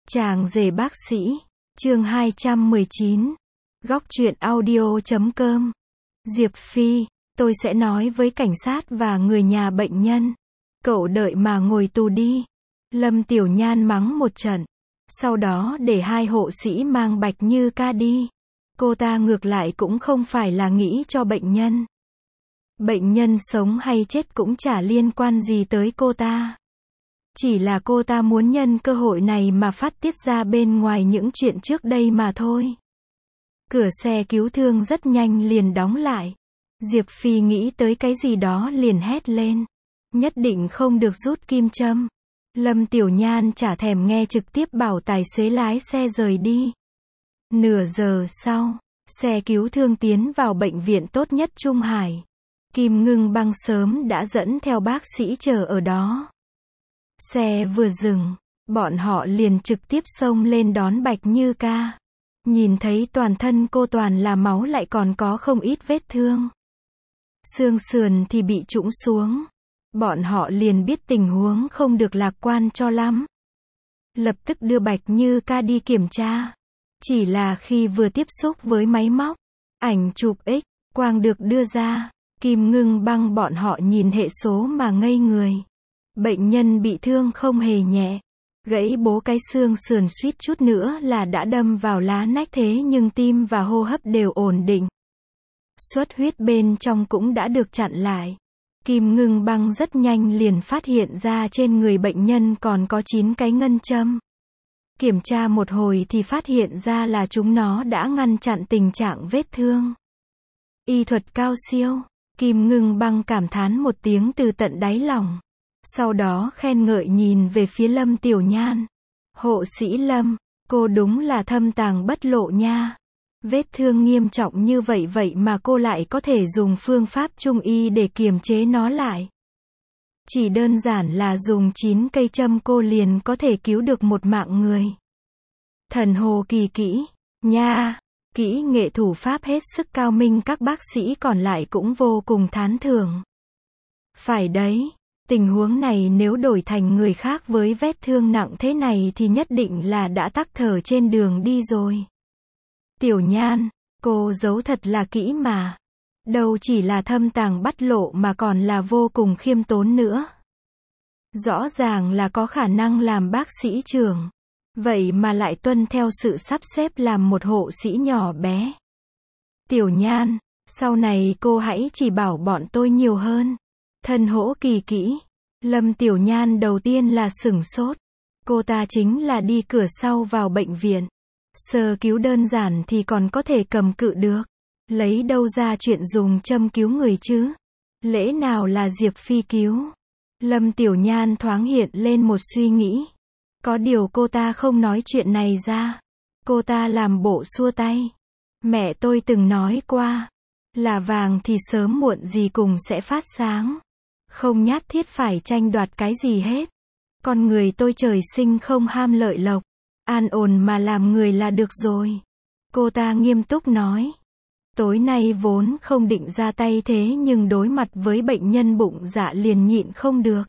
Chàng rể bác sĩ, chương 219, góc truyện audio.com. Diệp Phi, tôi sẽ nói với cảnh sát và người nhà bệnh nhân. Cậu đợi mà ngồi tù đi. Lâm Tiểu Nhan mắng một trận. Sau đó để hai hộ sĩ mang Bạch Như Ca đi. Cô ta ngược lại cũng không phải là nghĩ cho bệnh nhân. Bệnh nhân sống hay chết cũng chả liên quan gì tới cô ta. Chỉ là cô ta muốn nhân cơ hội này mà phát tiết ra bên ngoài những chuyện trước đây mà thôi. Cửa xe cứu thương rất nhanh liền đóng lại. Diệp Phi nghĩ tới cái gì đó liền hét lên. Nhất định không được rút kim châm. Lâm Tiểu Nhan chả thèm nghe, trực tiếp bảo tài xế lái xe rời đi. Nửa giờ sau, xe cứu thương tiến vào bệnh viện tốt nhất Trung Hải. Kim Ngưng Băng sớm đã dẫn theo bác sĩ chờ ở đó. Xe vừa dừng, bọn họ liền trực tiếp xông lên đón Bạch Như Ca. Nhìn thấy toàn thân cô toàn là máu, lại còn có không ít vết thương. Xương sườn thì bị trũng xuống. Bọn họ liền biết tình huống không được lạc quan cho lắm. Lập tức đưa Bạch Như Ca đi kiểm tra. Chỉ là khi vừa tiếp xúc với máy móc, ảnh chụp X quang được đưa ra, Kim Ngưng Băng bọn họ nhìn hệ số mà ngây người. Bệnh nhân bị thương không hề nhẹ. Gãy bố cái xương sườn, suýt chút nữa là đã đâm vào lá nách, thế nhưng tim và hô hấp đều ổn định. Xuất huyết bên trong cũng đã được chặn lại. Kim Ngưng Băng rất nhanh liền phát hiện ra trên người bệnh nhân còn có 9 cái ngân châm. Kiểm tra một hồi thì phát hiện ra là chúng nó đã ngăn chặn tình trạng vết thương. Y thuật cao siêu. Kim Ngưng Băng cảm thán một tiếng từ tận đáy lòng. Sau đó khen ngợi nhìn về phía Lâm Tiểu Nhan. Hộ sĩ Lâm, cô đúng là thâm tàng bất lộ nha. Vết thương nghiêm trọng như vậy mà cô lại có thể dùng phương pháp trung y để kiềm chế nó lại. Chỉ đơn giản là dùng 9 cây châm cô liền có thể cứu được một mạng người. Thần hồ kỳ kỹ, nha. Kỹ nghệ thủ pháp hết sức cao minh, các bác sĩ còn lại cũng vô cùng thán thưởng. Phải đấy. Tình huống này nếu đổi thành người khác với vết thương nặng thế này thì nhất định là đã tắc thở trên đường đi rồi. Tiểu Nhan, cô giấu thật là kỹ mà. Đâu chỉ là thâm tàng bắt lộ mà còn là vô cùng khiêm tốn nữa. Rõ ràng là có khả năng làm bác sĩ trưởng. Vậy mà lại tuân theo sự sắp xếp làm một hộ sĩ nhỏ bé. Tiểu Nhan, sau này cô hãy chỉ bảo bọn tôi nhiều hơn. Thân hỗ kỳ kỹ. Lâm Tiểu Nhan đầu tiên là sửng sốt. Cô ta chính là đi cửa sau vào bệnh viện. Sơ cứu đơn giản thì còn có thể cầm cự được. Lấy đâu ra chuyện dùng châm cứu người chứ? Lẽ nào là Diệp Phi cứu? Lâm Tiểu Nhan thoáng hiện lên một suy nghĩ. Có điều cô ta không nói chuyện này ra. Cô ta làm bộ xua tay. Mẹ tôi từng nói qua. Là vàng thì sớm muộn gì cùng sẽ phát sáng. Không nhất thiết phải tranh đoạt cái gì hết. Con người tôi trời sinh không ham lợi lộc. An ổn mà làm người là được rồi. Cô ta nghiêm túc nói. Tối nay vốn không định ra tay, thế nhưng đối mặt với bệnh nhân bụng dạ liền nhịn không được.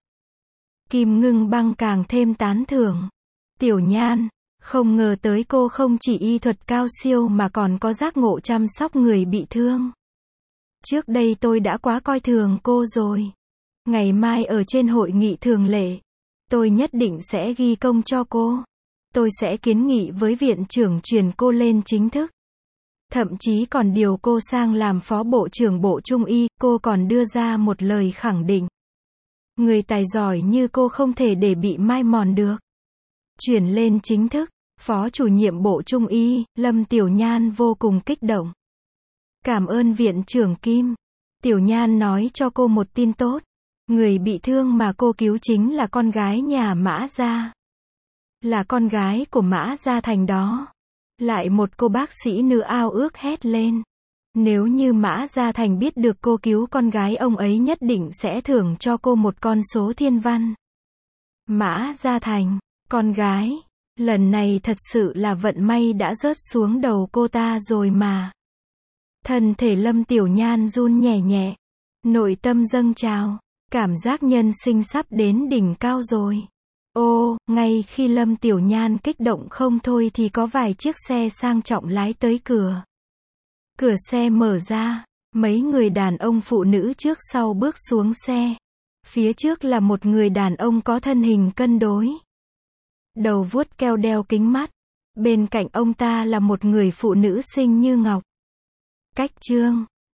Kim Ngưng Băng càng thêm tán thưởng. Tiểu Nhan, không ngờ tới cô không chỉ y thuật cao siêu mà còn có giác ngộ chăm sóc người bị thương. Trước đây tôi đã quá coi thường cô rồi. Ngày mai ở trên hội nghị thường lệ, tôi nhất định sẽ ghi công cho cô. Tôi sẽ kiến nghị với viện trưởng chuyển cô lên chính thức. Thậm chí còn điều cô sang làm phó bộ trưởng bộ Trung y. Cô còn đưa ra một lời khẳng định. Người tài giỏi như cô không thể để bị mai mòn được. Chuyển lên chính thức, phó chủ nhiệm bộ Trung y. Lâm Tiểu Nhan vô cùng kích động. Cảm ơn viện trưởng Kim. Tiểu Nhan nói cho cô một tin tốt. Người bị thương mà cô cứu chính là con gái nhà Mã Gia. Là con gái của Mã Gia Thành đó. Lại một cô bác sĩ nữ ao ước hét lên. Nếu như Mã Gia Thành biết được cô cứu con gái ông ấy, nhất định sẽ thưởng cho cô một con số thiên văn. Mã Gia Thành, con gái. Lần này thật sự là vận may đã rớt xuống đầu cô ta rồi mà. Thân thể Lâm Tiểu Nhan run nhẹ nhẹ. Nội tâm dâng trào. Cảm giác nhân sinh sắp đến đỉnh cao rồi. Ô, ngay khi Lâm Tiểu Nhan kích động không thôi thì có vài chiếc xe sang trọng lái tới cửa. Cửa xe mở ra, mấy người đàn ông phụ nữ trước sau bước xuống xe. Phía trước là một người đàn ông có thân hình cân đối. Đầu vuốt keo đeo kính mắt. Bên cạnh ông ta là một người phụ nữ xinh như ngọc. Cách chương